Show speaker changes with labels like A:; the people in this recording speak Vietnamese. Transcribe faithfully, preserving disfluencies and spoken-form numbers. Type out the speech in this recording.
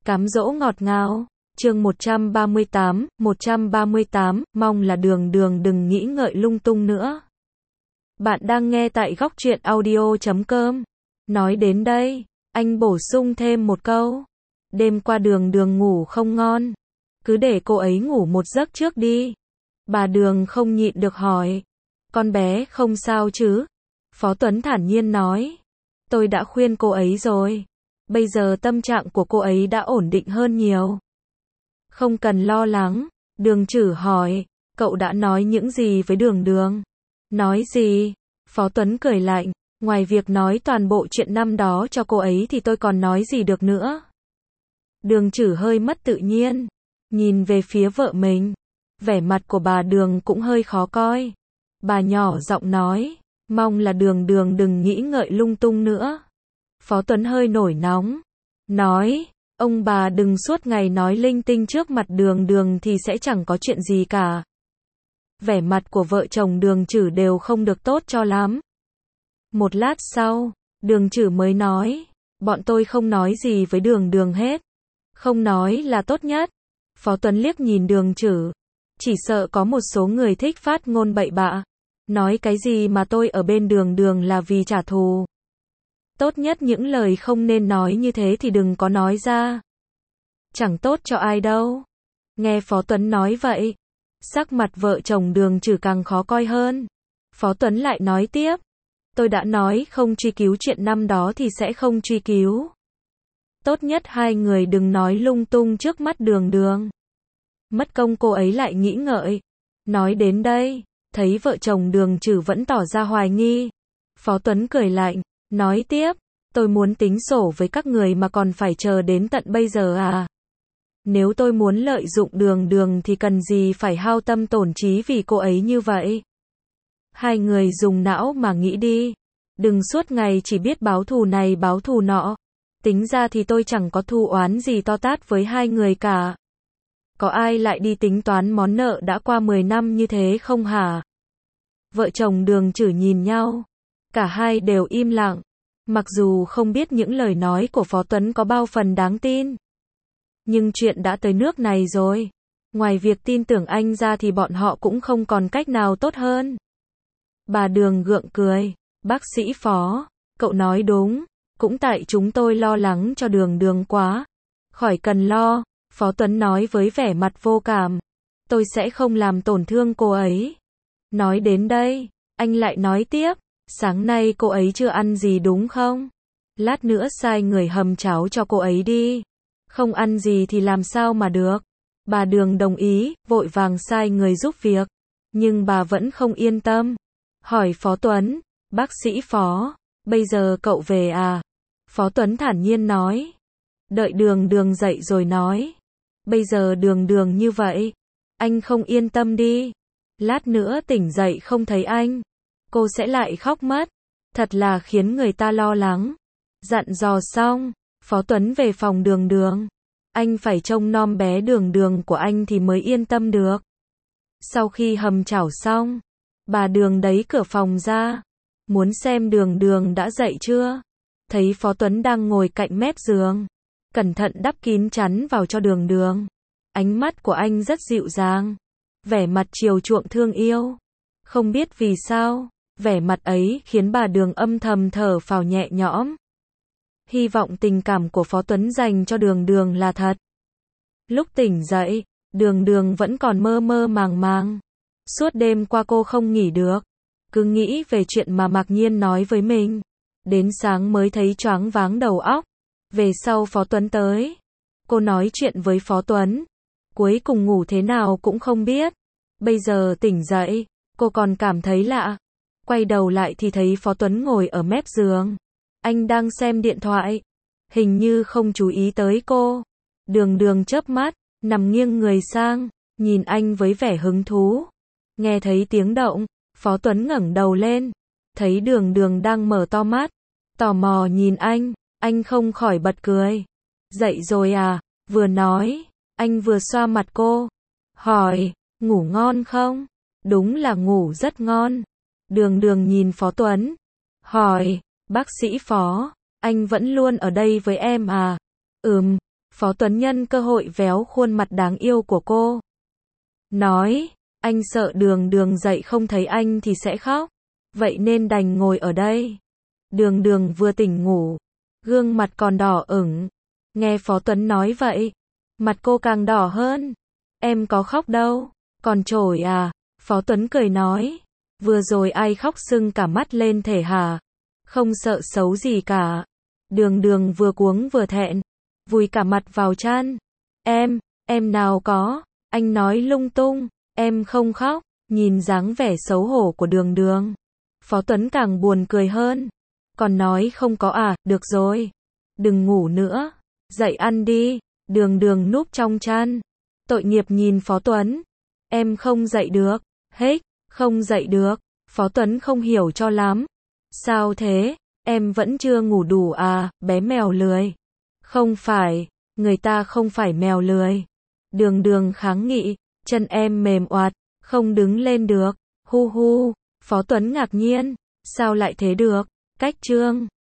A: Cám dỗ ngọt ngào. Chương một trăm ba mươi tám, một trăm ba mươi tám, mong là Đường Đường đừng nghĩ ngợi lung tung nữa. Bạn đang nghe tại góc truyện audio chấm com. Nói đến đây, anh bổ sung thêm một câu. Đêm qua Đường Đường ngủ không ngon. Cứ để cô ấy ngủ một giấc trước đi. Bà Đường không nhịn được hỏi. Con bé không sao chứ? Phó Tuấn thản nhiên nói. Tôi đã khuyên cô ấy rồi. Bây giờ tâm trạng của cô ấy đã ổn định hơn nhiều. Không cần lo lắng. Đường Trử hỏi. Cậu đã nói những gì với Đường Đường? Nói gì? Phó Tuấn cười lạnh. Ngoài việc nói toàn bộ chuyện năm đó cho cô ấy thì tôi còn nói gì được nữa. Đường Trử hơi mất tự nhiên. Nhìn về phía vợ mình. Vẻ mặt của bà Đường cũng hơi khó coi. Bà nhỏ giọng nói. Mong là Đường Đường đừng nghĩ ngợi lung tung nữa. Phó Tuấn hơi nổi nóng. Nói. Ông bà đừng suốt ngày nói linh tinh trước mặt Đường Đường thì sẽ chẳng có chuyện gì cả. Vẻ mặt của vợ chồng Đường Trử đều không được tốt cho lắm. Một lát sau, Đường Trử mới nói. Bọn tôi không nói gì với Đường Đường hết. Không nói là tốt nhất. Phó Tuấn liếc nhìn Đường Trử. Chỉ sợ có một số người thích phát ngôn bậy bạ. Nói cái gì mà tôi ở bên Đường Đường là vì trả thù. Tốt nhất những lời không nên nói như thế thì đừng có nói ra. Chẳng tốt cho ai đâu. Nghe Phó Tuấn nói vậy, sắc mặt vợ chồng Đường Trử càng khó coi hơn. Phó Tuấn lại nói tiếp. Tôi đã nói không truy cứu chuyện năm đó thì sẽ không truy cứu. Tốt nhất hai người đừng nói lung tung trước mắt Đường Đường. Mất công cô ấy lại nghĩ ngợi. Nói đến đây, thấy vợ chồng Đường Trử vẫn tỏ ra hoài nghi. Phó Tuấn cười lạnh, nói tiếp. Tôi muốn tính sổ với các người mà còn phải chờ đến tận bây giờ à? Nếu tôi muốn lợi dụng Đường Đường thì cần gì phải hao tâm tổn trí vì cô ấy như vậy? Hai người dùng não mà nghĩ đi. Đừng suốt ngày chỉ biết báo thù này báo thù nọ. Tính ra thì tôi chẳng có thù oán gì to tát với hai người cả. Có ai lại đi tính toán món nợ đã qua mười năm như thế không hả? Vợ chồng Đường Trử nhìn nhau. Cả hai đều im lặng. Mặc dù không biết những lời nói của Phó Tuấn có bao phần đáng tin. Nhưng chuyện đã tới nước này rồi. Ngoài việc tin tưởng anh ra thì bọn họ cũng không còn cách nào tốt hơn. Bà Đường gượng cười. Bác sĩ Phó, cậu nói đúng. Cũng tại chúng tôi lo lắng cho Đường Đường quá. Khỏi cần lo, Phó Tuấn nói với vẻ mặt vô cảm. Tôi sẽ không làm tổn thương cô ấy. Nói đến đây, anh lại nói tiếp. Sáng nay cô ấy chưa ăn gì đúng không? Lát nữa sai người hầm cháo cho cô ấy đi. Không ăn gì thì làm sao mà được. Bà Đường đồng ý, vội vàng sai người giúp việc. Nhưng bà vẫn không yên tâm. Hỏi Phó Tuấn, bác sĩ Phó, bây giờ cậu về à? Phó Tuấn thản nhiên nói. Đợi Đường Đường dậy rồi nói. Bây giờ Đường Đường như vậy. Anh không yên tâm đi. Lát nữa tỉnh dậy không thấy anh. Cô sẽ lại khóc mất. Thật là khiến người ta lo lắng. Dặn dò xong, Phó Tuấn về phòng Đường Đường. Anh phải trông nom bé Đường Đường của anh thì mới yên tâm được. Sau khi hầm chảo xong, bà Đường đẩy cửa phòng ra. Muốn xem Đường Đường đã dậy chưa. Thấy Phó Tuấn đang ngồi cạnh mép giường. Cẩn thận đắp kín chắn vào cho Đường Đường. Ánh mắt của anh rất dịu dàng. Vẻ mặt chiều chuộng thương yêu. Không biết vì sao, vẻ mặt ấy khiến bà Đường âm thầm thở phào nhẹ nhõm. Hy vọng tình cảm của Phó Tuấn dành cho Đường Đường là thật. Lúc tỉnh dậy, Đường Đường vẫn còn mơ mơ màng màng. Suốt đêm qua cô không nghỉ được. Cứ nghĩ về chuyện mà Mạc Nhiên nói với mình. Đến sáng mới thấy choáng váng đầu óc. Về sau Phó Tuấn tới. Cô nói chuyện với Phó Tuấn. Cuối cùng ngủ thế nào cũng không biết. Bây giờ tỉnh dậy, cô còn cảm thấy lạ. Quay đầu lại thì thấy Phó Tuấn ngồi ở mép giường. Anh đang xem điện thoại. Hình như không chú ý tới cô. Đường Đường chớp mắt, nằm nghiêng người sang, nhìn anh với vẻ hứng thú. Nghe thấy tiếng động, Phó Tuấn ngẩng đầu lên. Thấy Đường Đường đang mở to mắt. Tò mò nhìn anh, anh không khỏi bật cười. Dậy rồi à? Vừa nói, anh vừa xoa mặt cô. Hỏi, ngủ ngon không? Đúng là ngủ rất ngon. Đường Đường nhìn Phó Tuấn. Hỏi, bác sĩ Phó, anh vẫn luôn ở đây với em à? Ừm. Phó Tuấn nhân cơ hội véo khuôn mặt đáng yêu của cô. Nói, anh sợ đường đường dậy không thấy anh thì sẽ khóc. Vậy nên đành ngồi ở đây. Đường đường vừa tỉnh ngủ. Gương mặt còn đỏ ửng. Nghe Phó Tuấn nói vậy. Mặt cô càng đỏ hơn. Em có khóc đâu. Còn trổi à? Phó Tuấn cười nói. Vừa rồi ai khóc sưng cả mắt lên thể hả? Không sợ xấu gì cả. Đường đường vừa cuống vừa thẹn. Vùi cả mặt vào chăn. Em, em nào có. Anh nói lung tung. Em không khóc. Nhìn dáng vẻ xấu hổ của đường đường. Phó Tuấn càng buồn cười hơn. Còn nói không có à, được rồi. Đừng ngủ nữa. Dậy ăn đi. Đường đường núp trong chăn. Tội nghiệp nhìn Phó Tuấn. Em không dậy được. Hết, không dậy được. Phó Tuấn không hiểu cho lắm. Sao thế? Em vẫn chưa ngủ đủ à, bé mèo lười. Không phải, người ta không phải mèo lười. Đường đường kháng nghị, chân em mềm oạt, không đứng lên được. Hu hu, Phó Tuấn ngạc nhiên. Sao lại thế được? Cách trương.